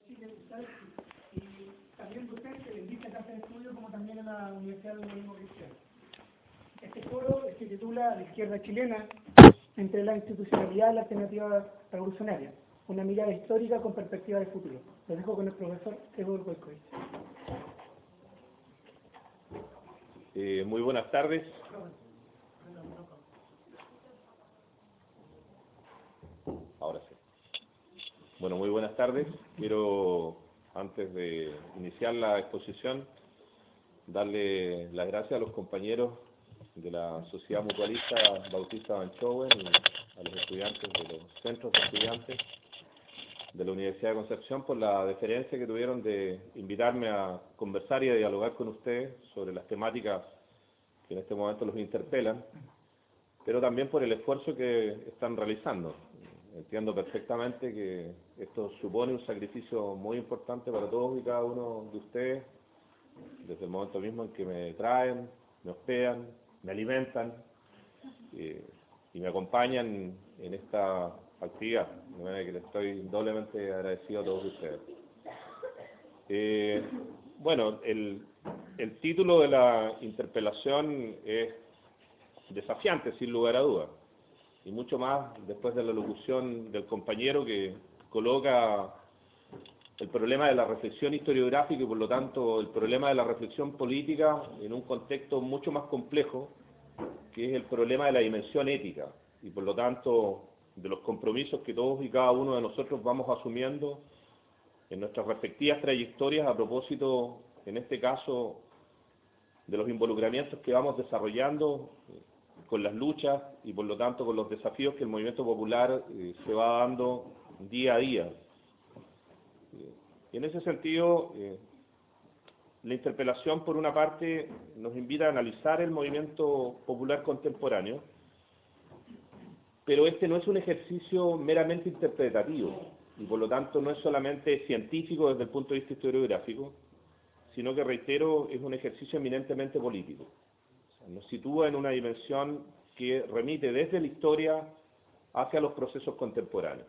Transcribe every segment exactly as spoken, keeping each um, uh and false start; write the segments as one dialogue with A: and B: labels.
A: Chile, ¿sabes? Y también usted se dedica tanto en estudio como también en la Universidad de Humanismo Cristiano. Este foro se titula La izquierda chilena entre la institucionalidad y la alternativa revolucionaria, una mirada histórica con perspectiva de futuro. Lo dejo con el profesor Egor Goicoechea.
B: Eh, muy buenas tardes. Ahora sí. Bueno, muy buenas tardes. Quiero, antes de iniciar la exposición, darle las gracias a los compañeros de la Sociedad Mutualista Bautista Banchowen y a los estudiantes de los centros de estudiantes de la Universidad de Concepción por la deferencia que tuvieron de invitarme a conversar y a dialogar con ustedes sobre las temáticas que en este momento los interpelan, pero también por el esfuerzo que están realizando. Entiendo perfectamente que esto supone un sacrificio muy importante para todos y cada uno de ustedes, desde el momento mismo en que me traen, me hospedan, me alimentan eh, y me acompañan en esta actividad, de manera que les estoy doblemente agradecido a todos ustedes. Eh, bueno, el, el título de la interpelación es desafiante, sin lugar a dudas, y mucho más después de la locución del compañero que coloca el problema de la reflexión historiográfica y por lo tanto el problema de la reflexión política en un contexto mucho más complejo, que es el problema de la dimensión ética y por lo tanto de los compromisos que todos y cada uno de nosotros vamos asumiendo en nuestras respectivas trayectorias a propósito, en este caso, de los involucramientos que vamos desarrollando con las luchas y por lo tanto con los desafíos que el movimiento popular eh, se va dando día a día. Y en ese sentido, eh, la interpelación, por una parte, nos invita a analizar el movimiento popular contemporáneo, pero este no es un ejercicio meramente interpretativo, y por lo tanto no es solamente científico desde el punto de vista historiográfico, sino que, reitero, es un ejercicio eminentemente político. O sea, nos sitúa en una dimensión que remite desde la historia hacia los procesos contemporáneos.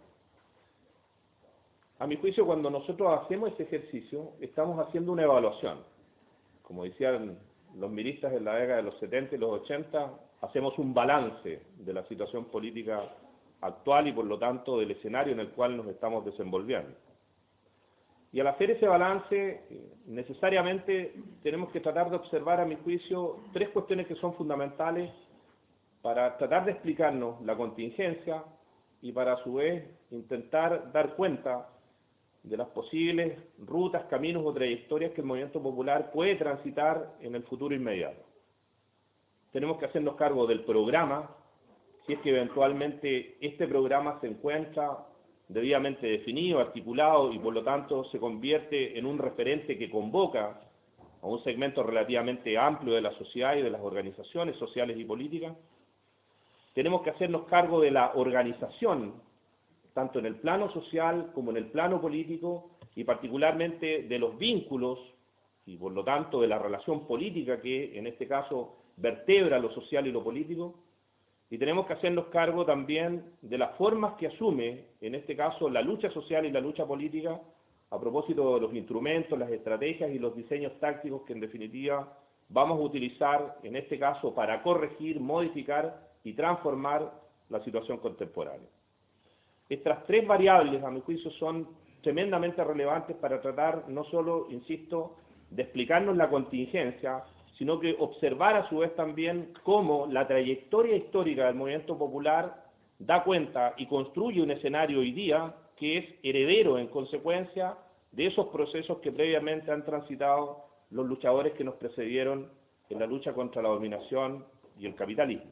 B: A mi juicio, cuando nosotros hacemos ese ejercicio, estamos haciendo una evaluación. Como decían los miristas en la década de los setenta y los ochenta, hacemos un balance de la situación política actual y por lo tanto del escenario en el cual nos estamos desenvolviendo. Y al hacer ese balance, necesariamente tenemos que tratar de observar, a mi juicio, tres cuestiones que son fundamentales para tratar de explicarnos la contingencia y para a su vez intentar dar cuenta de las posibles rutas, caminos o trayectorias que el movimiento popular puede transitar en el futuro inmediato. Tenemos que hacernos cargo del programa, si es que eventualmente este programa se encuentra debidamente definido, articulado y por lo tanto se convierte en un referente que convoca a un segmento relativamente amplio de la sociedad y de las organizaciones sociales y políticas. Tenemos que hacernos cargo de la organización, tanto en el plano social como en el plano político, y particularmente de los vínculos y por lo tanto de la relación política que en este caso vertebra lo social y lo político. Y tenemos que hacernos cargo también de las formas que asume, en este caso, la lucha social y la lucha política, a propósito de los instrumentos, las estrategias y los diseños tácticos que en definitiva vamos a utilizar, en este caso, para corregir, modificar y transformar la situación contemporánea. Estas tres variables, a mi juicio, son tremendamente relevantes para tratar no solo, insisto, de explicarnos la contingencia, sino que observar a su vez también cómo la trayectoria histórica del movimiento popular da cuenta y construye un escenario hoy día que es heredero en consecuencia de esos procesos que previamente han transitado los luchadores que nos precedieron en la lucha contra la dominación y el capitalismo.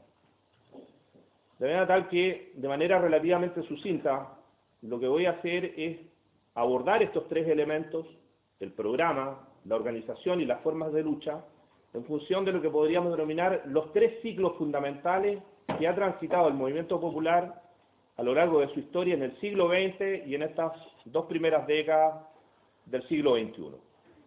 B: De manera tal que, de manera relativamente sucinta, lo que voy a hacer es abordar estos tres elementos, el programa, la organización y las formas de lucha, en función de lo que podríamos denominar los tres ciclos fundamentales que ha transitado el movimiento popular a lo largo de su historia en el siglo veinte y en estas dos primeras décadas del siglo veintiuno.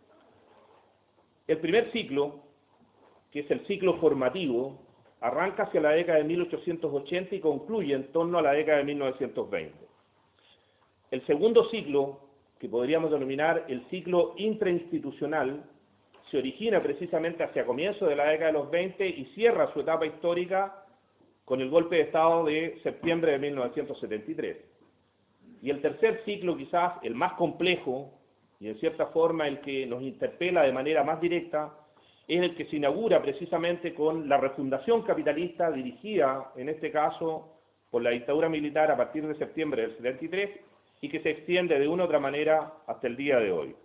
B: El primer ciclo, que es el ciclo formativo, arranca hacia la década de mil ochocientos ochenta y concluye en torno a la década de mil novecientos veinte. El segundo ciclo, que podríamos denominar el ciclo intrainstitucional, se origina precisamente hacia comienzos de la década de los veinte y cierra su etapa histórica con el golpe de Estado de septiembre de mil novecientos setenta y tres. Y el tercer ciclo, quizás el más complejo, y en cierta forma el que nos interpela de manera más directa, es el que se inaugura precisamente con la refundación capitalista dirigida, en este caso, por la dictadura militar a partir de septiembre del setenta y tres, y que se extiende de una u otra manera hasta el día de hoy.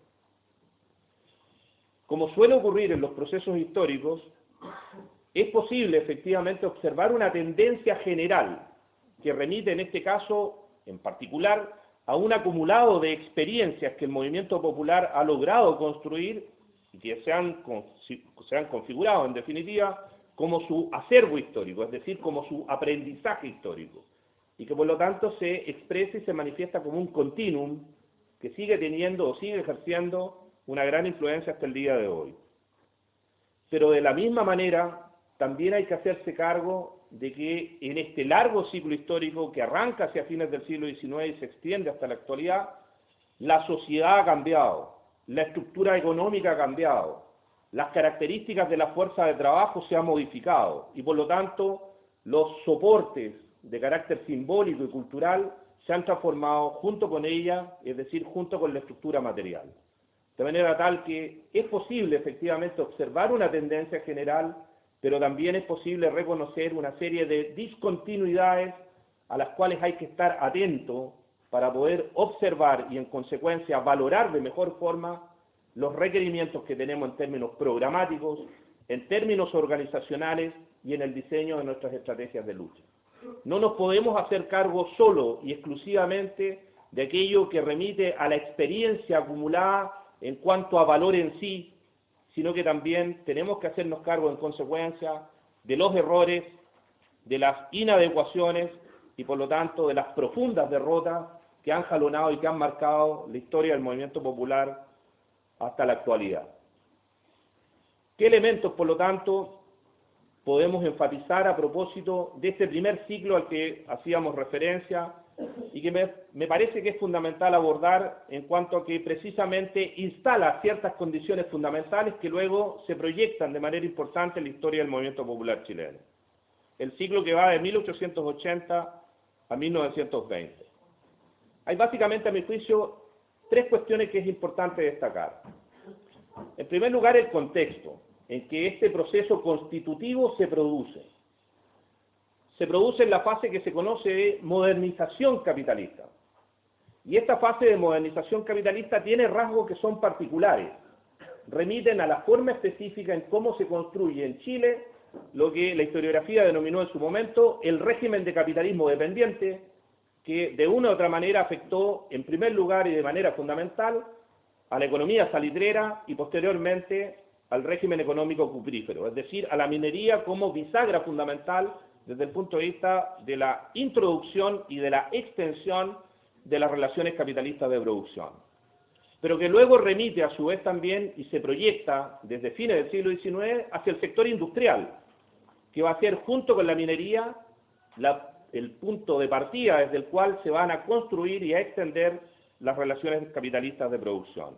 B: Como suele ocurrir en los procesos históricos, es posible efectivamente observar una tendencia general que remite en este caso en particular a un acumulado de experiencias que el movimiento popular ha logrado construir y que se han, se han configurado en definitiva como su acervo histórico, es decir, como su aprendizaje histórico, y que por lo tanto se expresa y se manifiesta como un continuum que sigue teniendo o sigue ejerciendo una gran influencia hasta el día de hoy. Pero de la misma manera, también hay que hacerse cargo de que en este largo ciclo histórico que arranca hacia fines del siglo diecinueve y se extiende hasta la actualidad, la sociedad ha cambiado, la estructura económica ha cambiado, las características de la fuerza de trabajo se han modificado y por lo tanto los soportes de carácter simbólico y cultural se han transformado junto con ella, es decir, junto con la estructura material. De manera tal que es posible efectivamente observar una tendencia general, pero también es posible reconocer una serie de discontinuidades a las cuales hay que estar atento para poder observar y en consecuencia valorar de mejor forma los requerimientos que tenemos en términos programáticos, en términos organizacionales y en el diseño de nuestras estrategias de lucha. No nos podemos hacer cargo solo y exclusivamente de aquello que remite a la experiencia acumulada en cuanto a valor en sí, sino que también tenemos que hacernos cargo en consecuencia de los errores, de las inadecuaciones y por lo tanto de las profundas derrotas que han jalonado y que han marcado la historia del movimiento popular hasta la actualidad. ¿Qué elementos, por lo tanto, podemos enfatizar a propósito de este primer ciclo al que hacíamos referencia y que me, me parece que es fundamental abordar en cuanto a que precisamente instala ciertas condiciones fundamentales que luego se proyectan de manera importante en la historia del movimiento popular chileno? El ciclo que va de mil ochocientos ochenta a mil novecientos veinte. Hay básicamente, a mi juicio, tres cuestiones que es importante destacar. En primer lugar, el contexto en que este proceso constitutivo se produce. Se produce en la fase que se conoce de modernización capitalista. Y esta fase de modernización capitalista tiene rasgos que son particulares. Remiten a la forma específica en cómo se construye en Chile lo que la historiografía denominó en su momento el régimen de capitalismo dependiente, que de una u otra manera afectó en primer lugar y de manera fundamental a la economía salitrera y posteriormente al régimen económico cuprífero, es decir, a la minería como bisagra fundamental desde el punto de vista de la introducción y de la extensión de las relaciones capitalistas de producción. Pero que luego remite a su vez también y se proyecta desde fines del siglo diecinueve hacia el sector industrial, que va a ser junto con la minería la, el punto de partida desde el cual se van a construir y a extender las relaciones capitalistas de producción.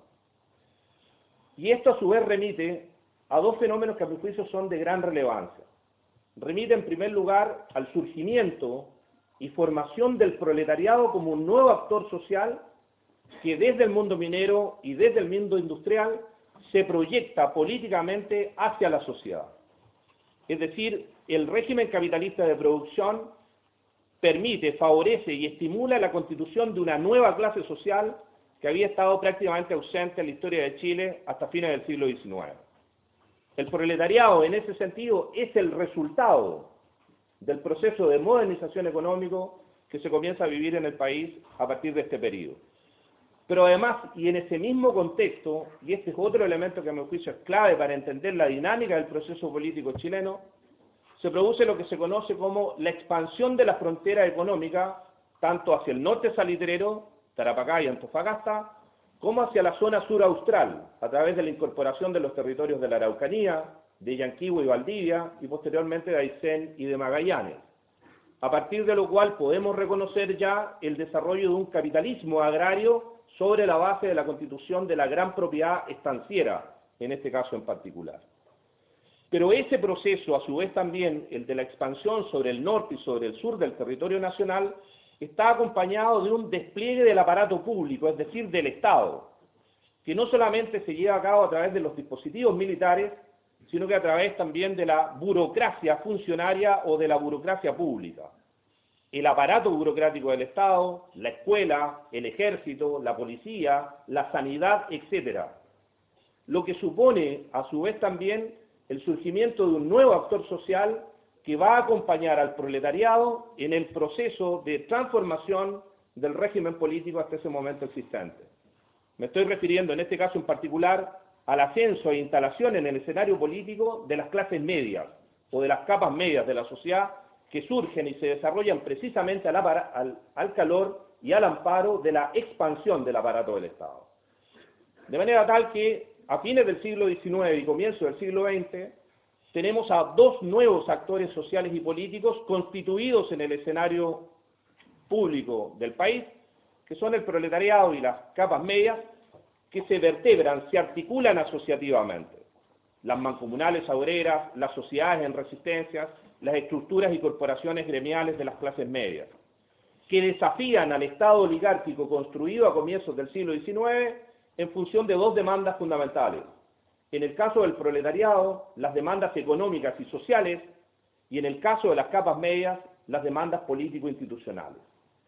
B: Y esto a su vez remite a dos fenómenos que a mi juicio son de gran relevancia. Remite en primer lugar al surgimiento y formación del proletariado como un nuevo actor social que desde el mundo minero y desde el mundo industrial se proyecta políticamente hacia la sociedad. Es decir, el régimen capitalista de producción permite, favorece y estimula la constitución de una nueva clase social que había estado prácticamente ausente en la historia de Chile hasta fines del siglo diecinueve. El proletariado, en ese sentido, es el resultado del proceso de modernización económico que se comienza a vivir en el país a partir de este periodo. Pero además, y en ese mismo contexto, y este es otro elemento que a mi juicio es clave para entender la dinámica del proceso político chileno, se produce lo que se conoce como la expansión de la frontera económica, tanto hacia el norte salitrero, Tarapacá y Antofagasta, como hacia la zona sur austral, a través de la incorporación de los territorios de la Araucanía, de Yanquihue y Valdivia, y posteriormente de Aysén y de Magallanes, a partir de lo cual podemos reconocer ya el desarrollo de un capitalismo agrario sobre la base de la constitución de la gran propiedad estanciera, en este caso en particular. Pero ese proceso, a su vez también el de la expansión sobre el norte y sobre el sur del territorio nacional, está acompañado de un despliegue del aparato público, es decir, del Estado, que no solamente se lleva a cabo a través de los dispositivos militares, sino que a través también de la burocracia funcionaria o de la burocracia pública. El aparato burocrático del Estado, la escuela, el ejército, la policía, la sanidad, etcétera. Lo que supone, a su vez también, el surgimiento de un nuevo actor social que va a acompañar al proletariado en el proceso de transformación del régimen político hasta ese momento existente. Me estoy refiriendo en este caso en particular al ascenso e instalación en el escenario político de las clases medias o de las capas medias de la sociedad que surgen y se desarrollan precisamente al, al, al calor y al amparo de la expansión del aparato del Estado. De manera tal que a fines del siglo diecinueve y comienzo del siglo veinte tenemos a dos nuevos actores sociales y políticos constituidos en el escenario público del país, que son el proletariado y las capas medias, que se vertebran, se articulan asociativamente. Las mancomunales obreras, las sociedades en resistencias, las estructuras y corporaciones gremiales de las clases medias, que desafían al Estado oligárquico construido a comienzos del siglo diecinueve en función de dos demandas fundamentales. En el caso del proletariado, las demandas económicas y sociales, y en el caso de las capas medias, las demandas político-institucionales.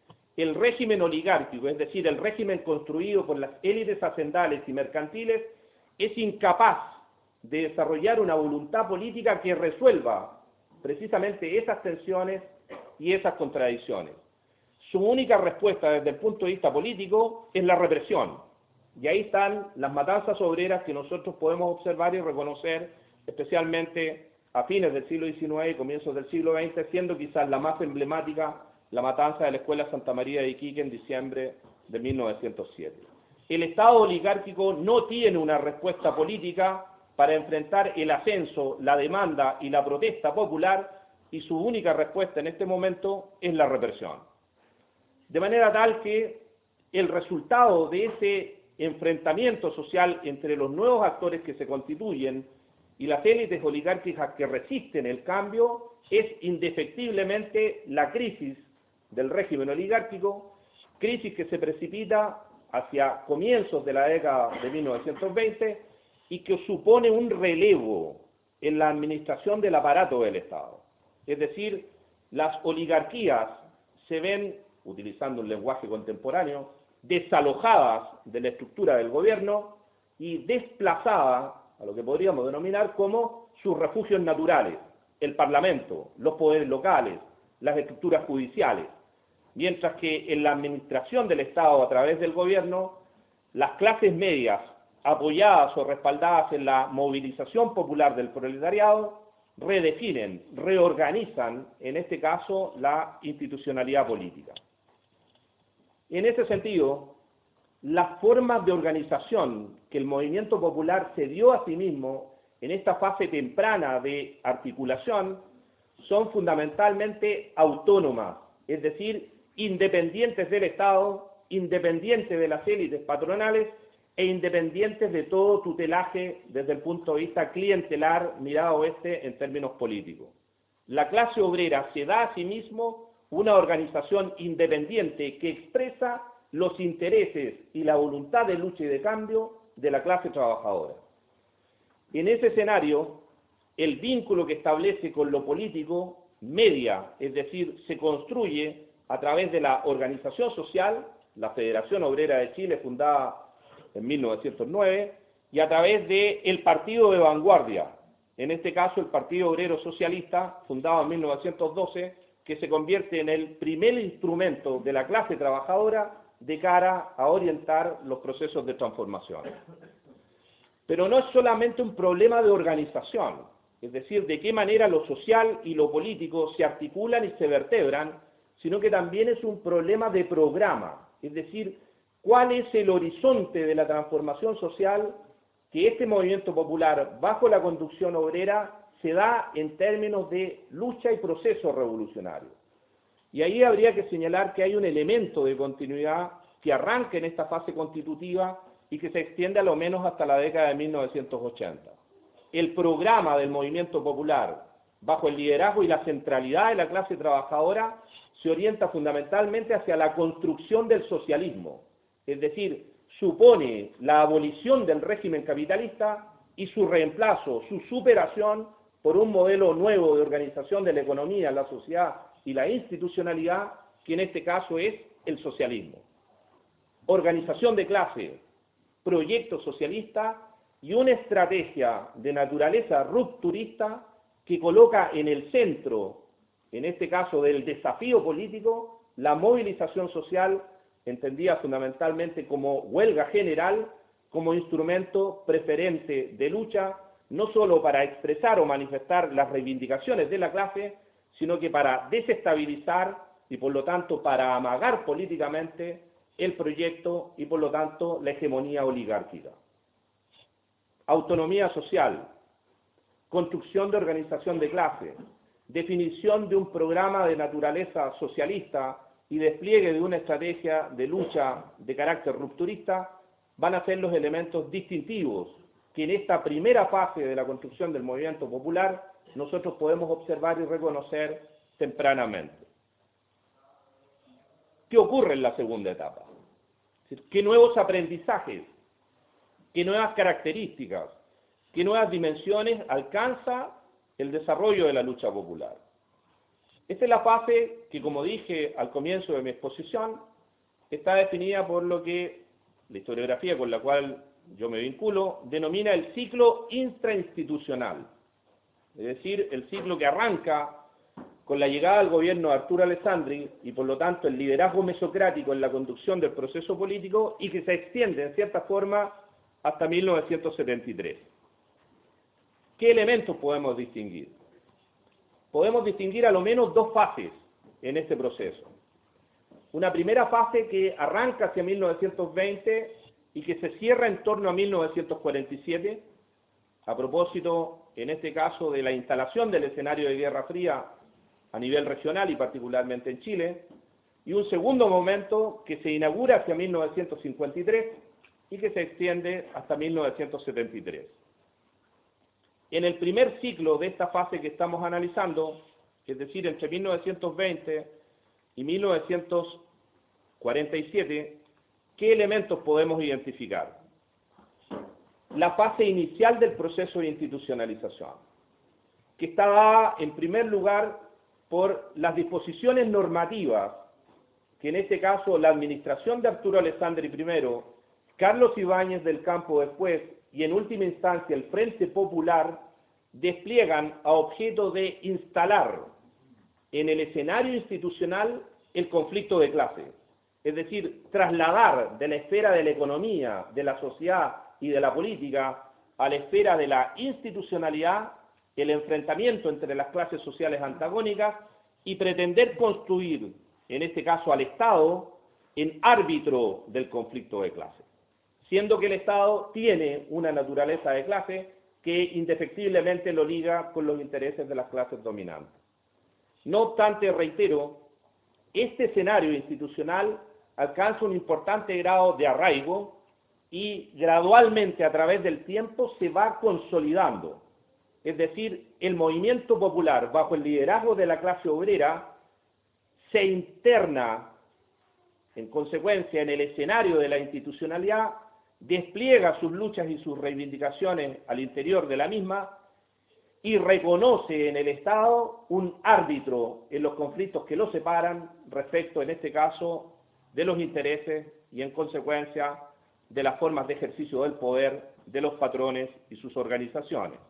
B: El régimen oligárquico, es decir, el régimen construido por las élites hacendales y mercantiles, es incapaz de desarrollar una voluntad política que resuelva precisamente esas tensiones y esas contradicciones. Su única respuesta desde el punto de vista político es la represión. Y ahí están las matanzas obreras que nosotros podemos observar y reconocer, especialmente a fines del siglo diecinueve y comienzos del siglo veinte, siendo quizás la más emblemática la matanza de la Escuela Santa María de Iquique en diciembre de mil novecientos siete. El Estado oligárquico no tiene una respuesta política para enfrentar el ascenso, la demanda y la protesta popular, y su única respuesta en este momento es la represión. De manera tal que el resultado de ese enfrentamiento social entre los nuevos actores que se constituyen y las élites oligárquicas que resisten el cambio es indefectiblemente la crisis del régimen oligárquico, crisis que se precipita hacia comienzos de la década de mil novecientos veinte y que supone un relevo en la administración del aparato del Estado. Es decir, las oligarquías se ven, utilizando un lenguaje contemporáneo, desalojadas de la estructura del gobierno y desplazadas a lo que podríamos denominar como sus refugios naturales, el Parlamento, los poderes locales, las estructuras judiciales, mientras que en la administración del Estado a través del gobierno, las clases medias, apoyadas o respaldadas en la movilización popular del proletariado, redefinen, reorganizan, en este caso, la institucionalidad política. En ese sentido, las formas de organización que el movimiento popular se dio a sí mismo en esta fase temprana de articulación son fundamentalmente autónomas, es decir, independientes del Estado, independientes de las élites patronales e independientes de todo tutelaje desde el punto de vista clientelar mirado este en términos políticos. La clase obrera se da a sí mismo una organización independiente que expresa los intereses y la voluntad de lucha y de cambio de la clase trabajadora. En ese escenario, el vínculo que establece con lo político media, es decir, se construye a través de la organización social, la Federación Obrera de Chile, fundada en mil novecientos nueve, y a través del Partido de Vanguardia, en este caso el Partido Obrero Socialista, fundado en mil novecientos doce, que se convierte en el primer instrumento de la clase trabajadora de cara a orientar los procesos de transformación. Pero no es solamente un problema de organización, es decir, de qué manera lo social y lo político se articulan y se vertebran, sino que también es un problema de programa, es decir, cuál es el horizonte de la transformación social que este movimiento popular, bajo la conducción obrera, se da en términos de lucha y proceso revolucionario. Y ahí habría que señalar que hay un elemento de continuidad que arranca en esta fase constitutiva y que se extiende a lo menos hasta la década de mil novecientos ochenta. El programa del movimiento popular, bajo el liderazgo y la centralidad de la clase trabajadora, se orienta fundamentalmente hacia la construcción del socialismo, es decir, supone la abolición del régimen capitalista y su reemplazo, su superación por un modelo nuevo de organización de la economía, la sociedad y la institucionalidad, que en este caso es el socialismo. Organización de clase, proyecto socialista y una estrategia de naturaleza rupturista que coloca en el centro, en este caso del desafío político, la movilización social, entendida fundamentalmente como huelga general, como instrumento preferente de lucha, no solo para expresar o manifestar las reivindicaciones de la clase, sino que para desestabilizar y por lo tanto para amagar políticamente el proyecto y por lo tanto la hegemonía oligárquica. Autonomía social, construcción de organización de clase, definición de un programa de naturaleza socialista y despliegue de una estrategia de lucha de carácter rupturista van a ser los elementos distintivos que en esta primera fase de la construcción del movimiento popular nosotros podemos observar y reconocer tempranamente. ¿Qué ocurre en la segunda etapa? ¿Qué nuevos aprendizajes, qué nuevas características, qué nuevas dimensiones alcanza el desarrollo de la lucha popular? Esta es la fase que, como dije al comienzo de mi exposición, está definida por lo que la historiografía con la cual yo me vinculo denomina el ciclo intrainstitucional, es decir, el ciclo que arranca con la llegada al gobierno de Arturo Alessandri y por lo tanto el liderazgo mesocrático en la conducción del proceso político y que se extiende en cierta forma hasta mil novecientos setenta y tres. ¿Qué elementos podemos distinguir? Podemos distinguir a lo menos dos fases en este proceso. Una primera fase que arranca hacia mil novecientos veinte y que se cierra en torno a mil novecientos cuarenta y siete, a propósito, en este caso, de la instalación del escenario de Guerra Fría a nivel regional y particularmente en Chile, y un segundo momento que se inaugura hacia mil novecientos cincuenta y tres y que se extiende hasta mil novecientos setenta y tres. En el primer ciclo de esta fase que estamos analizando, es decir, entre mil novecientos veinte y mil novecientos cuarenta y siete, ¿qué elementos podemos identificar? La fase inicial del proceso de institucionalización, que está dada en primer lugar por las disposiciones normativas que en este caso la administración de Arturo Alessandri primero, Carlos Ibáñez del Campo después y en última instancia el Frente Popular despliegan a objeto de instalar en el escenario institucional el conflicto de clase, es decir, trasladar de la esfera de la economía, de la sociedad y de la política a la esfera de la institucionalidad el enfrentamiento entre las clases sociales antagónicas y pretender construir, en este caso al Estado, en árbitro del conflicto de clase, siendo que el Estado tiene una naturaleza de clase que indefectiblemente lo liga con los intereses de las clases dominantes. No obstante, reitero, este escenario institucional alcanza un importante grado de arraigo y gradualmente a través del tiempo se va consolidando. Es decir, el movimiento popular, bajo el liderazgo de la clase obrera, se interna, en consecuencia, en el escenario de la institucionalidad, despliega sus luchas y sus reivindicaciones al interior de la misma y reconoce en el Estado un árbitro en los conflictos que lo separan respecto, en este caso, de los intereses y, en consecuencia, de las formas de ejercicio del poder de los patrones y sus organizaciones.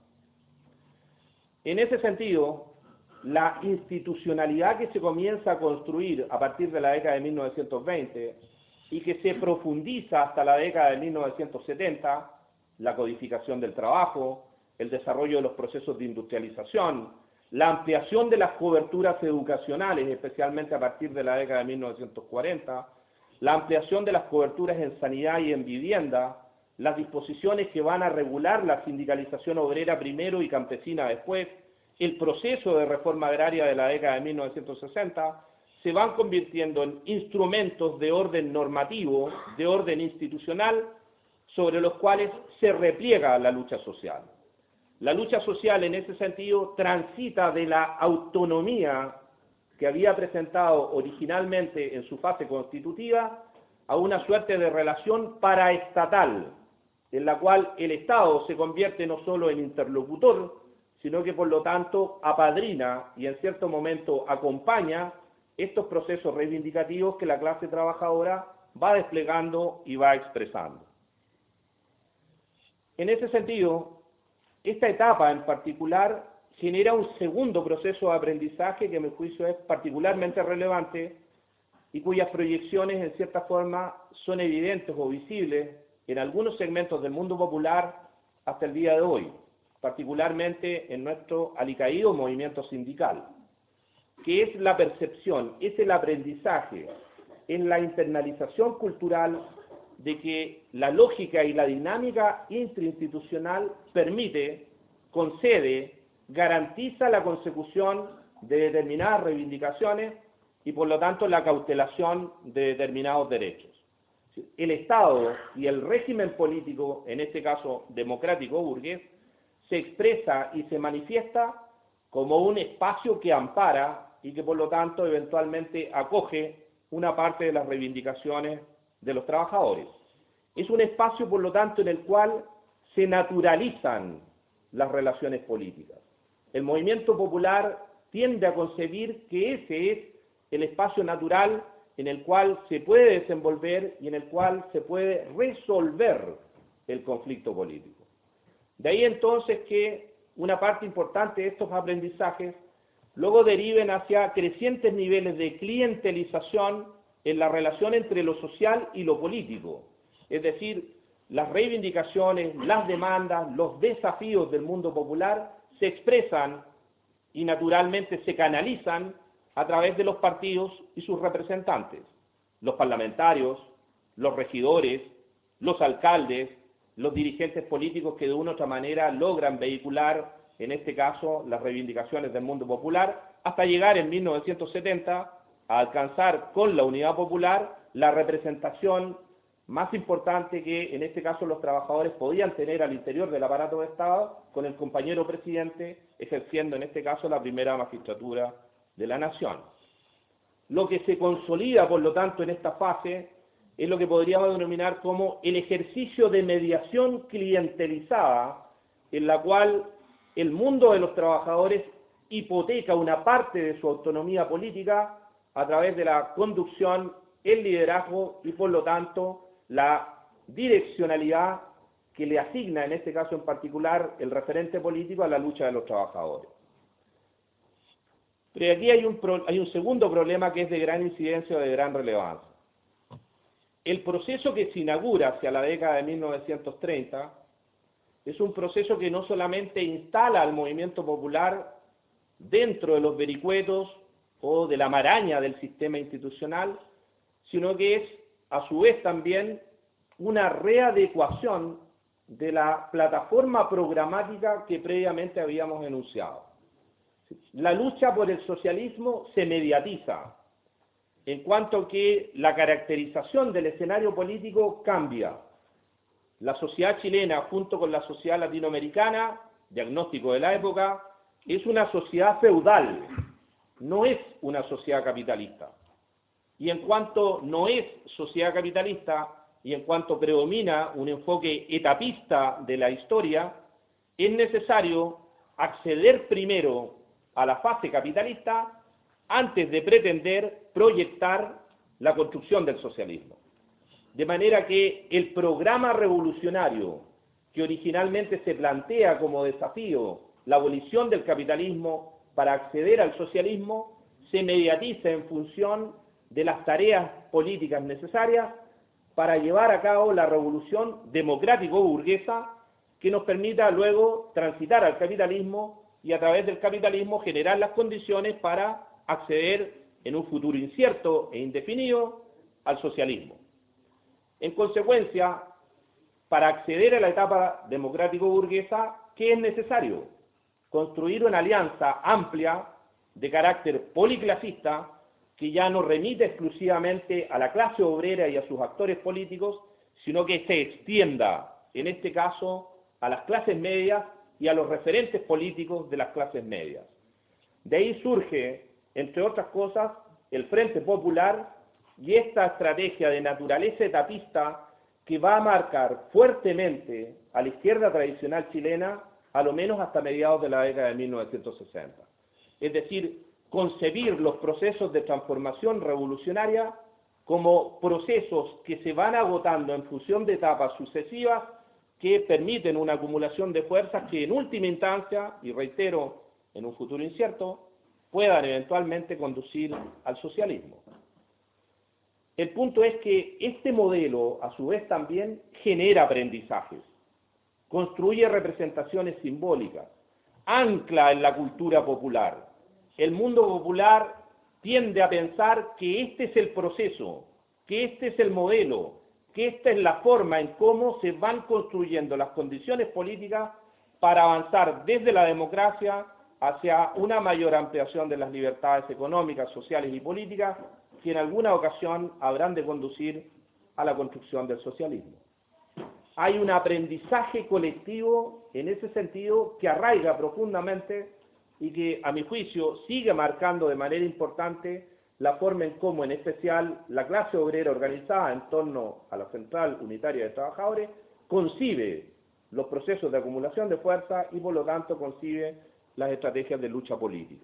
B: En ese sentido, la institucionalidad que se comienza a construir a partir de la década de mil novecientos veinte y que se profundiza hasta la década de mil novecientos setenta, la codificación del trabajo, el desarrollo de los procesos de industrialización, la ampliación de las coberturas educacionales, especialmente a partir de la década de mil novecientos cuarenta, la ampliación de las coberturas en sanidad y en vivienda, las disposiciones que van a regular la sindicalización obrera primero y campesina después, el proceso de reforma agraria de la década de mil novecientos sesenta, se van convirtiendo en instrumentos de orden normativo, de orden institucional, sobre los cuales se repliega la lucha social. La lucha social, en ese sentido, transita de la autonomía que había presentado originalmente en su fase constitutiva a una suerte de relación paraestatal, en la cual el Estado se convierte no solo en interlocutor, sino que por lo tanto apadrina y en cierto momento acompaña estos procesos reivindicativos que la clase trabajadora va desplegando y va expresando. En ese sentido, esta etapa en particular genera un segundo proceso de aprendizaje que a mi juicio es particularmente relevante y cuyas proyecciones en cierta forma son evidentes o visibles en algunos segmentos del mundo popular hasta el día de hoy, particularmente en nuestro alicaído movimiento sindical, que es la percepción, es el aprendizaje, es la internalización cultural de que la lógica y la dinámica interinstitucional permite, concede, garantiza la consecución de determinadas reivindicaciones y por lo tanto la cautelación de determinados derechos. El Estado y el régimen político, en este caso democrático burgués, se expresa y se manifiesta como un espacio que ampara y que por lo tanto eventualmente acoge una parte de las reivindicaciones de los trabajadores. Es un espacio por lo tanto en el cual se naturalizan las relaciones políticas. El movimiento popular tiende a concebir que ese es el espacio natural en el cual se puede desenvolver y en el cual se puede resolver el conflicto político. De ahí entonces que una parte importante de estos aprendizajes luego deriven hacia crecientes niveles de clientelización en la relación entre lo social y lo político. Es decir, las reivindicaciones, las demandas, los desafíos del mundo popular se expresan y naturalmente se canalizan a través de los partidos y sus representantes, los parlamentarios, los regidores, los alcaldes, los dirigentes políticos que de una u otra manera logran vehicular, en este caso, las reivindicaciones del mundo popular, hasta llegar en mil novecientos setenta a alcanzar con la Unidad Popular la representación más importante que en este caso los trabajadores podían tener al interior del aparato de Estado, con el compañero presidente ejerciendo en este caso la primera magistratura de la nación. Lo que se consolida, por lo tanto, en esta fase es lo que podríamos denominar como el ejercicio de mediación clientelizada, en la cual el mundo de los trabajadores hipoteca una parte de su autonomía política a través de la conducción, el liderazgo y, por lo tanto, la direccionalidad que le asigna, en este caso en particular, el referente político a la lucha de los trabajadores. Pero aquí hay un, pro, hay un segundo problema que es de gran incidencia o de gran relevancia. El proceso que se inaugura hacia la década de mil novecientos treinta es un proceso que no solamente instala al movimiento popular dentro de los vericuetos o de la maraña del sistema institucional, sino que es a su vez también una readecuación de la plataforma programática que previamente habíamos enunciado. La lucha por el socialismo se mediatiza, en cuanto que la caracterización del escenario político cambia. La sociedad chilena, junto con la sociedad latinoamericana, diagnóstico de la época, es una sociedad feudal, no es una sociedad capitalista. Y en cuanto no es sociedad capitalista, y en cuanto predomina un enfoque etapista de la historia, es necesario acceder primero a la fase capitalista antes de pretender proyectar la construcción del socialismo. De manera que el programa revolucionario que originalmente se plantea como desafío la abolición del capitalismo para acceder al socialismo se mediatiza en función de las tareas políticas necesarias para llevar a cabo la revolución democrático-burguesa que nos permita luego transitar al capitalismo y a través del capitalismo generar las condiciones para acceder en un futuro incierto e indefinido al socialismo. En consecuencia, para acceder a la etapa democrático-burguesa, ¿qué es necesario? Construir una alianza amplia de carácter policlasista que ya no remite exclusivamente a la clase obrera y a sus actores políticos, sino que se extienda, en este caso, a las clases medias y a los referentes políticos de las clases medias. De ahí surge, entre otras cosas, el Frente Popular y esta estrategia de naturaleza etapista que va a marcar fuertemente a la izquierda tradicional chilena, a lo menos hasta mediados de la década de mil novecientos sesenta. Es decir, concebir los procesos de transformación revolucionaria como procesos que se van agotando en función de etapas sucesivas que permiten una acumulación de fuerzas que en última instancia, y reitero, en un futuro incierto, puedan eventualmente conducir al socialismo. El punto es que este modelo, a su vez, también genera aprendizajes, construye representaciones simbólicas, ancla en la cultura popular. El mundo popular tiende a pensar que este es el proceso, que este es el modelo, que esta es la forma en cómo se van construyendo las condiciones políticas para avanzar desde la democracia hacia una mayor ampliación de las libertades económicas, sociales y políticas, que en alguna ocasión habrán de conducir a la construcción del socialismo. Hay un aprendizaje colectivo en ese sentido que arraiga profundamente y que, a mi juicio, sigue marcando de manera importante la forma en cómo, en especial, la clase obrera organizada en torno a la Central Unitaria de Trabajadores concibe los procesos de acumulación de fuerza y, por lo tanto, concibe las estrategias de lucha política.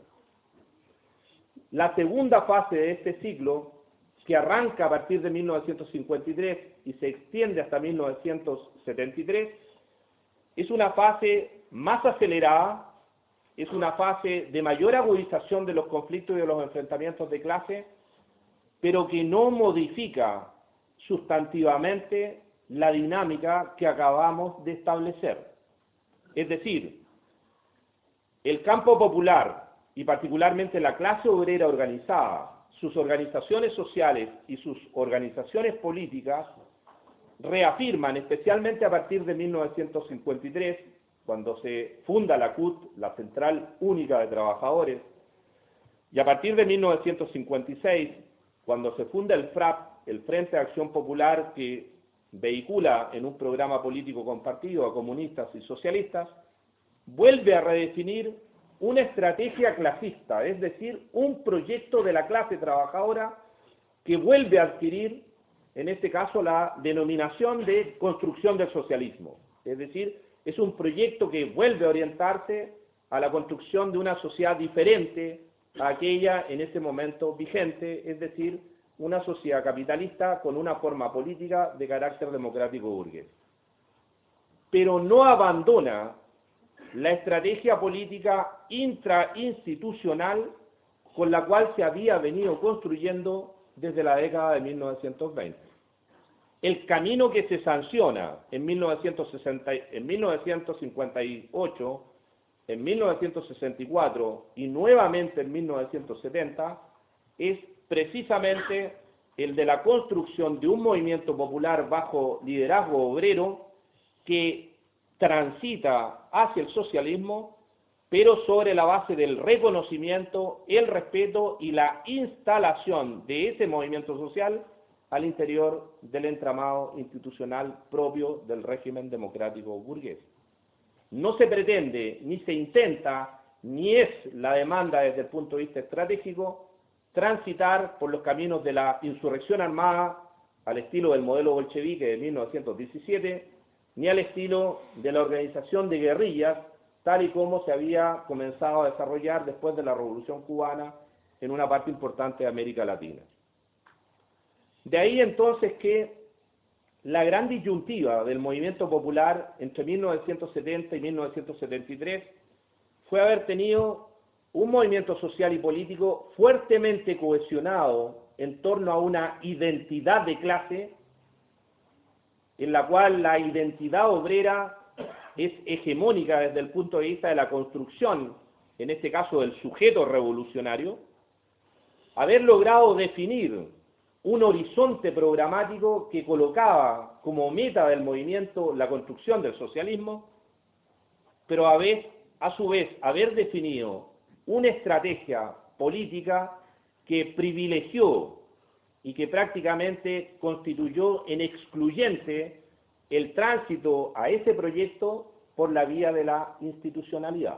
B: La segunda fase de este ciclo, que arranca a partir de mil novecientos cincuenta y tres y se extiende hasta mil novecientos setenta y tres, es una fase más acelerada, es una fase de mayor agudización de los conflictos y de los enfrentamientos de clase, pero que no modifica sustantivamente la dinámica que acabamos de establecer. Es decir, el campo popular, y particularmente la clase obrera organizada, sus organizaciones sociales y sus organizaciones políticas, reafirman, especialmente a partir de mil novecientos cincuenta y tres, cuando se funda la C U T, la Central Única de Trabajadores, y a partir de mil novecientos cincuenta y seis, cuando se funda el FRAP, el Frente de Acción Popular, que vehicula en un programa político compartido a comunistas y socialistas, vuelve a redefinir una estrategia clasista, es decir, un proyecto de la clase trabajadora que vuelve a adquirir, en este caso, la denominación de construcción del socialismo. Es decir, es un proyecto que vuelve a orientarse a la construcción de una sociedad diferente a aquella en ese momento vigente, es decir, una sociedad capitalista con una forma política de carácter democrático burgués. Pero no abandona la estrategia política intrainstitucional con la cual se había venido construyendo desde la década de mil novecientos veinte. El camino que se sanciona en mil novecientos sesenta, en mil novecientos cincuenta y ocho, en mil novecientos sesenta y cuatro y nuevamente en mil novecientos setenta es precisamente el de la construcción de un movimiento popular bajo liderazgo obrero que transita hacia el socialismo, pero sobre la base del reconocimiento, el respeto y la instalación de ese movimiento social al interior del entramado institucional propio del régimen democrático burgués. No se pretende, ni se intenta, ni es la demanda desde el punto de vista estratégico, transitar por los caminos de la insurrección armada al estilo del modelo bolchevique de mil novecientos diecisiete, ni al estilo de la organización de guerrillas, tal y como se había comenzado a desarrollar después de la Revolución Cubana en una parte importante de América Latina. De ahí entonces que la gran disyuntiva del movimiento popular entre mil novecientos setenta y mil novecientos setenta y tres fue haber tenido un movimiento social y político fuertemente cohesionado en torno a una identidad de clase, en la cual la identidad obrera es hegemónica desde el punto de vista de la construcción, en este caso del sujeto revolucionario, haber logrado definir un horizonte programático que colocaba como meta del movimiento la construcción del socialismo, pero a, vez, a su vez haber definido una estrategia política que privilegió y que prácticamente constituyó en excluyente el tránsito a ese proyecto por la vía de la institucionalidad.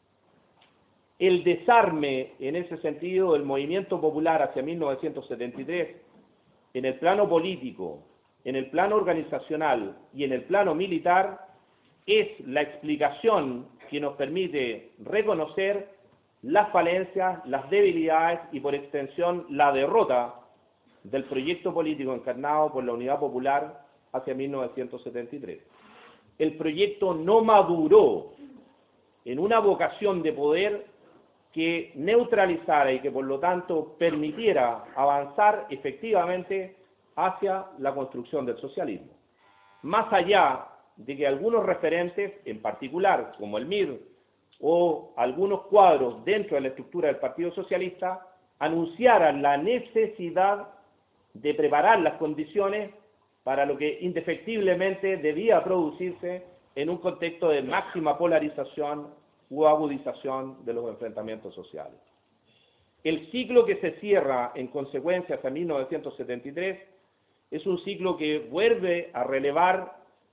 B: El desarme, en ese sentido, del movimiento popular hacia mil novecientos setenta y tres, en el plano político, en el plano organizacional y en el plano militar, es la explicación que nos permite reconocer las falencias, las debilidades y, por extensión, la derrota del proyecto político encarnado por la Unidad Popular hacia mil novecientos setenta y tres. El proyecto no maduró en una vocación de poder que neutralizara y que por lo tanto permitiera avanzar efectivamente hacia la construcción del socialismo. Más allá de que algunos referentes, en particular como el M I R o algunos cuadros dentro de la estructura del Partido Socialista, anunciaran la necesidad de preparar las condiciones para lo que indefectiblemente debía producirse en un contexto de máxima polarización u agudización de los enfrentamientos sociales. El ciclo que se cierra en consecuencia hasta mil novecientos setenta y tres es un ciclo que vuelve a relevar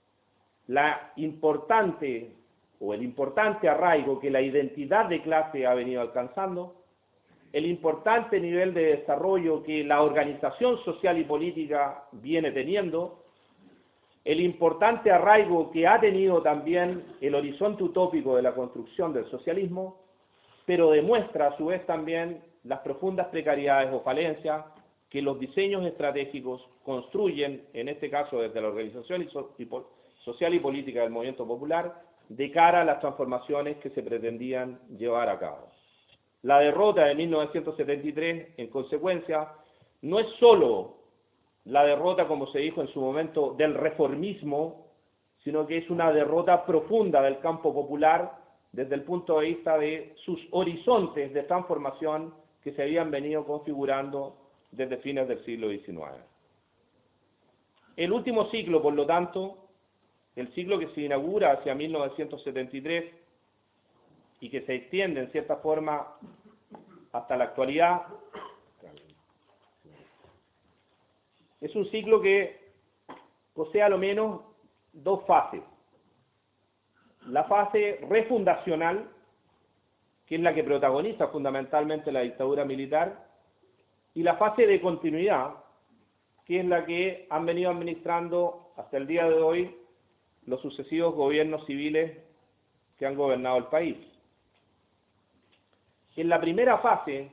B: la importante o el importante arraigo que la identidad de clase ha venido alcanzando, el importante nivel de desarrollo que la organización social y política viene teniendo, el importante arraigo que ha tenido también el horizonte utópico de la construcción del socialismo, pero demuestra a su vez también las profundas precariedades o falencias que los diseños estratégicos construyen, en este caso desde la organización y so y social y política del movimiento popular, de cara a las transformaciones que se pretendían llevar a cabo. La derrota de mil novecientos setenta y tres, en consecuencia, no es sólo la derrota, como se dijo en su momento, del reformismo, sino que es una derrota profunda del campo popular desde el punto de vista de sus horizontes de transformación que se habían venido configurando desde fines del siglo diecinueve. El último ciclo, por lo tanto, el ciclo que se inaugura hacia mil novecientos setenta y tres y que se extiende en cierta forma hasta la actualidad, es un ciclo que posee a lo menos dos fases. La fase refundacional, que es la que protagoniza fundamentalmente la dictadura militar, y la fase de continuidad, que es la que han venido administrando hasta el día de hoy los sucesivos gobiernos civiles que han gobernado el país. En la primera fase,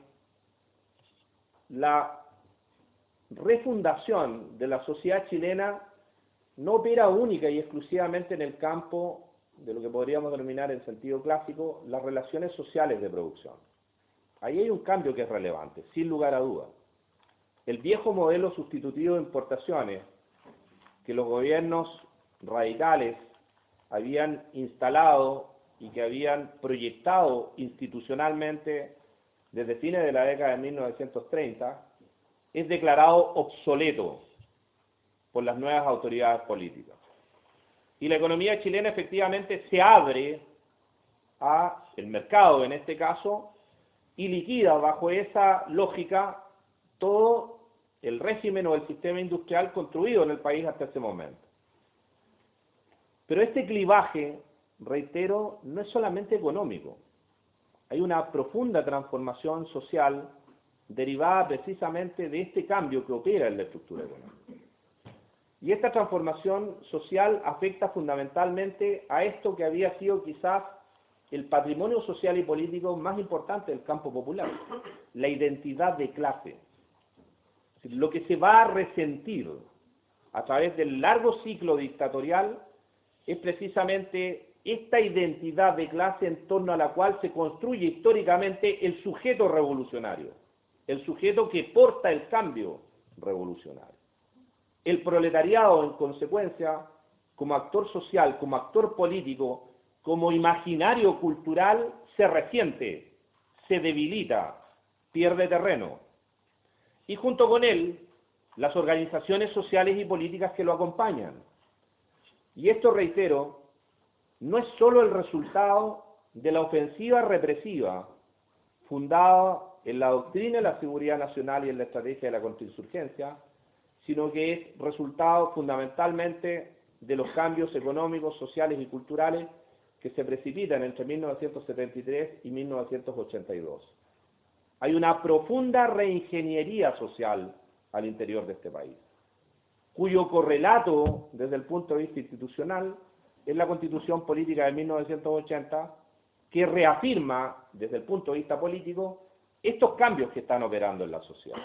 B: la refundación de la sociedad chilena no opera única y exclusivamente en el campo de lo que podríamos denominar en sentido clásico las relaciones sociales de producción. Ahí hay un cambio que es relevante, sin lugar a dudas. El viejo modelo sustitutivo de importaciones que los gobiernos radicales habían instalado y que habían proyectado institucionalmente desde fines de la década de mil novecientos treinta, es declarado obsoleto por las nuevas autoridades políticas. Y la economía chilena efectivamente se abre a el mercado, en este caso, y liquida bajo esa lógica todo el régimen o el sistema industrial construido en el país hasta ese momento. Pero este clivaje, reitero, no es solamente económico. Hay una profunda transformación social derivada precisamente de este cambio que opera en la estructura económica. Y esta transformación social afecta fundamentalmente a esto que había sido quizás el patrimonio social y político más importante del campo popular, la identidad de clase. Lo que se va a resentir a través del largo ciclo dictatorial es precisamente esta identidad de clase en torno a la cual se construye históricamente el sujeto revolucionario, el sujeto que porta el cambio revolucionario. El proletariado, en consecuencia, como actor social, como actor político, como imaginario cultural, se resiente, se debilita, pierde terreno. Y junto con él, las organizaciones sociales y políticas que lo acompañan. Y esto, reitero, no es solo el resultado de la ofensiva represiva fundada en la doctrina de la seguridad nacional y en la estrategia de la contrainsurgencia, sino que es resultado fundamentalmente de los cambios económicos, sociales y culturales que se precipitan entre mil novecientos setenta y tres y mil novecientos ochenta y dos. Hay una profunda reingeniería social al interior de este país, cuyo correlato desde el punto de vista institucional es la Constitución Política de mil novecientos ochenta, que reafirma desde el punto de vista político estos cambios que están operando en la sociedad.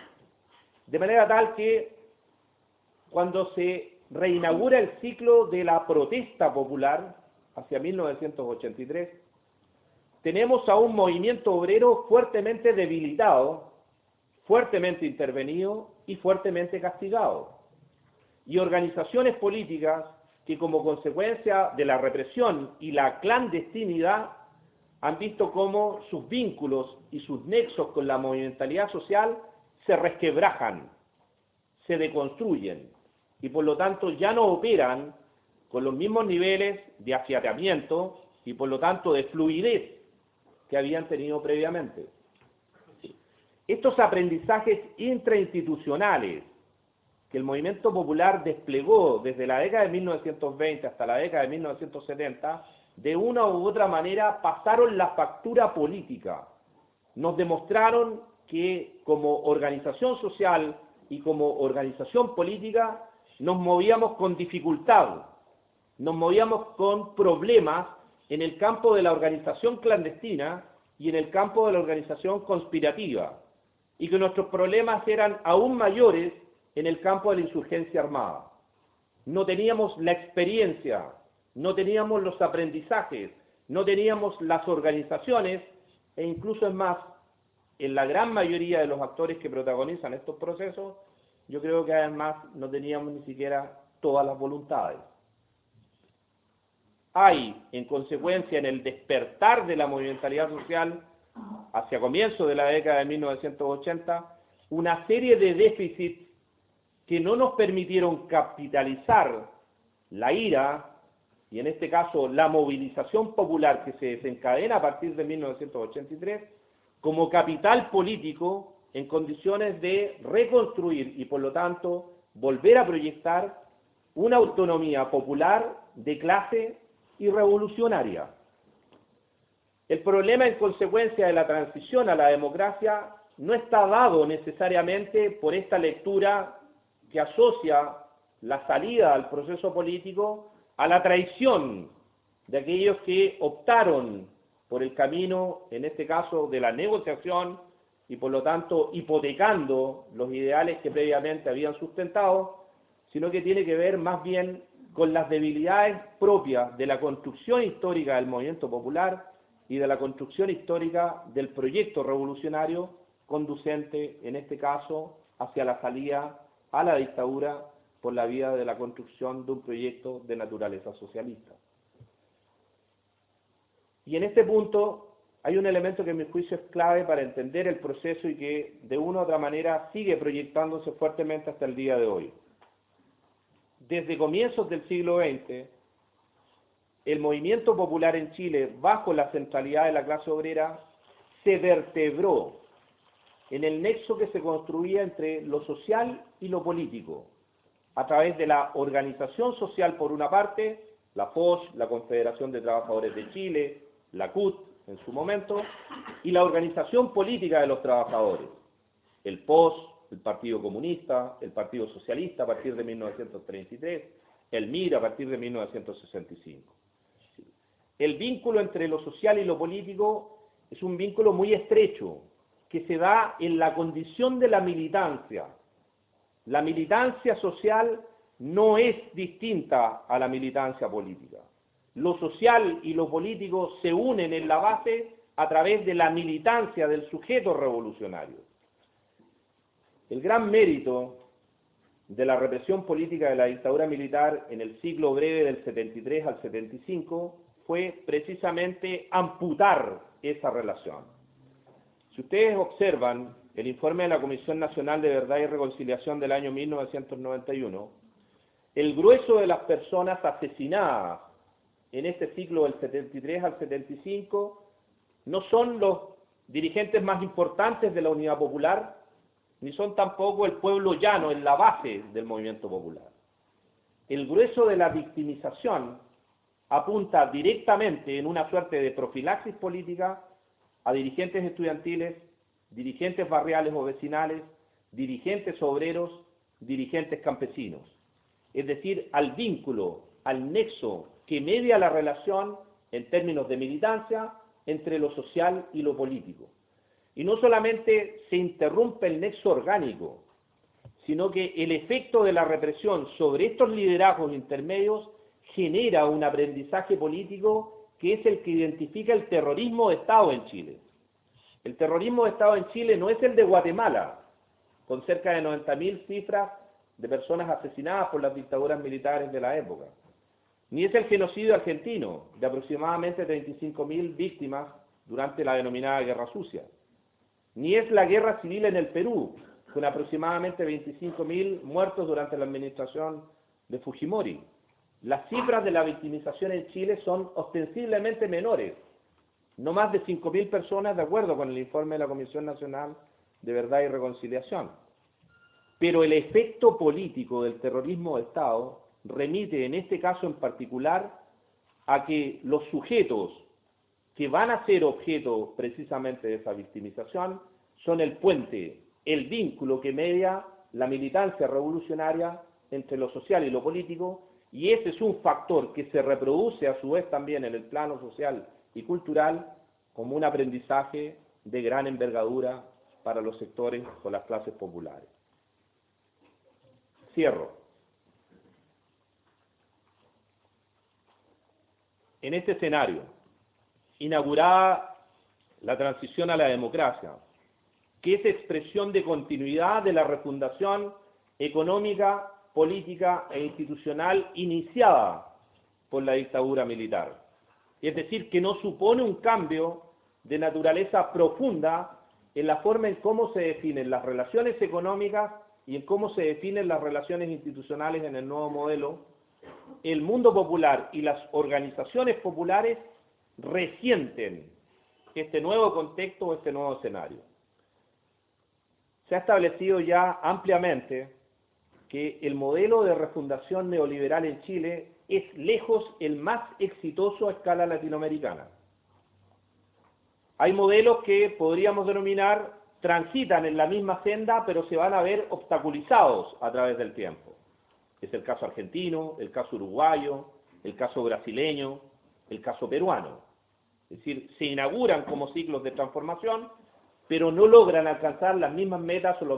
B: De manera tal que cuando se reinaugura el ciclo de la protesta popular hacia mil novecientos ochenta y tres, tenemos a un movimiento obrero fuertemente debilitado, fuertemente intervenido y fuertemente castigado, y organizaciones políticas que como consecuencia de la represión y la clandestinidad han visto cómo sus vínculos y sus nexos con la movimentalidad social se resquebrajan, se deconstruyen, y por lo tanto ya no operan con los mismos niveles de afiatamiento y por lo tanto de fluidez que habían tenido previamente. Estos aprendizajes intrainstitucionales que el movimiento popular desplegó desde la década de mil novecientos veinte hasta la década de mil novecientos setenta, de una u otra manera pasaron la factura política. Nos demostraron que como organización social y como organización política nos movíamos con dificultad, nos movíamos con problemas en el campo de la organización clandestina y en el campo de la organización conspirativa, y que nuestros problemas eran aún mayores en el campo de la insurgencia armada. No teníamos la experiencia, no teníamos los aprendizajes, no teníamos las organizaciones, e incluso es más, en la gran mayoría de los actores que protagonizan estos procesos, yo creo que además no teníamos ni siquiera todas las voluntades. Hay, en consecuencia, en el despertar de la movimentalidad social, hacia comienzos de la década de mil novecientos ochenta, una serie de déficits que no nos permitieron capitalizar la ira, y en este caso la movilización popular que se desencadena a partir de mil novecientos ochenta y tres, como capital político en condiciones de reconstruir y por lo tanto volver a proyectar una autonomía popular de clase y revolucionaria. El problema en consecuencia de la transición a la democracia no está dado necesariamente por esta lectura que asocia la salida al proceso político a la traición de aquellos que optaron por el camino, en este caso, de la negociación y por lo tanto hipotecando los ideales que previamente habían sustentado, sino que tiene que ver más bien con las debilidades propias de la construcción histórica del movimiento popular y de la construcción histórica del proyecto revolucionario conducente, en este caso, hacia la salida a la dictadura por la vía de la construcción de un proyecto de naturaleza socialista. Y en este punto hay un elemento que en mi juicio es clave para entender el proceso y que de una u otra manera sigue proyectándose fuertemente hasta el día de hoy. Desde comienzos del siglo veinte, el movimiento popular en Chile, bajo la centralidad de la clase obrera, se vertebró en el nexo que se construía entre lo social y lo político, a través de la organización social por una parte, la F O S, la Confederación de Trabajadores de Chile, la C U T en su momento, y la organización política de los trabajadores, el P O S, el Partido Comunista, el Partido Socialista a partir de mil novecientos treinta y tres, el M I R a partir de mil novecientos sesenta y cinco. El vínculo entre lo social y lo político es un vínculo muy estrecho, que se da en la condición de la militancia. La militancia social no es distinta a la militancia política. Lo social y lo político se unen en la base a través de la militancia del sujeto revolucionario. El gran mérito de la represión política de la dictadura militar en el siglo breve del setenta y tres al setenta y cinco fue precisamente amputar esa relación. Si ustedes observan el informe de la Comisión Nacional de Verdad y Reconciliación del año mil novecientos noventa y uno, el grueso de las personas asesinadas en este ciclo del setenta y tres al setenta y cinco no son los dirigentes más importantes de la Unidad Popular, ni son tampoco el pueblo llano en la base del movimiento popular. El grueso de la victimización apunta directamente en una suerte de profilaxis política a dirigentes estudiantiles, dirigentes barriales o vecinales, dirigentes obreros, dirigentes campesinos. Es decir, al vínculo, al nexo que media la relación en términos de militancia entre lo social y lo político. Y no solamente se interrumpe el nexo orgánico, sino que el efecto de la represión sobre estos liderazgos intermedios genera un aprendizaje político que es el que identifica el terrorismo de Estado en Chile. El terrorismo de Estado en Chile no es el de Guatemala, con cerca de noventa mil cifras de personas asesinadas por las dictaduras militares de la época, ni es el genocidio argentino, de aproximadamente treinta y cinco mil víctimas durante la denominada Guerra Sucia, ni es la guerra civil en el Perú, con aproximadamente veinticinco mil muertos durante la administración de Fujimori. Las cifras de la victimización en Chile son ostensiblemente menores, no más de cinco mil personas, de acuerdo con el informe de la Comisión Nacional de Verdad y Reconciliación. Pero el efecto político del terrorismo de Estado remite en este caso en particular a que los sujetos que van a ser objeto precisamente de esa victimización son el puente, el vínculo que media la militancia revolucionaria entre lo social y lo político, y ese es un factor que se reproduce a su vez también en el plano social y cultural como un aprendizaje de gran envergadura para los sectores o las clases populares. Cierro. En este escenario, inaugurada la transición a la democracia, que es expresión de continuidad de la refundación económica, política e institucional iniciada por la dictadura militar. Es decir, que no supone un cambio de naturaleza profunda en la forma en cómo se definen las relaciones económicas y en cómo se definen las relaciones institucionales en el nuevo modelo. El mundo popular y las organizaciones populares resienten este nuevo contexto, este nuevo escenario. Se ha establecido ya ampliamente que el modelo de refundación neoliberal en Chile es lejos el más exitoso a escala latinoamericana. Hay modelos que podríamos denominar transitan en la misma senda, pero se van a ver obstaculizados a través del tiempo. Es el caso argentino, el caso uruguayo, el caso brasileño, el caso peruano. Es decir, se inauguran como ciclos de transformación, pero no logran alcanzar las mismas metas o los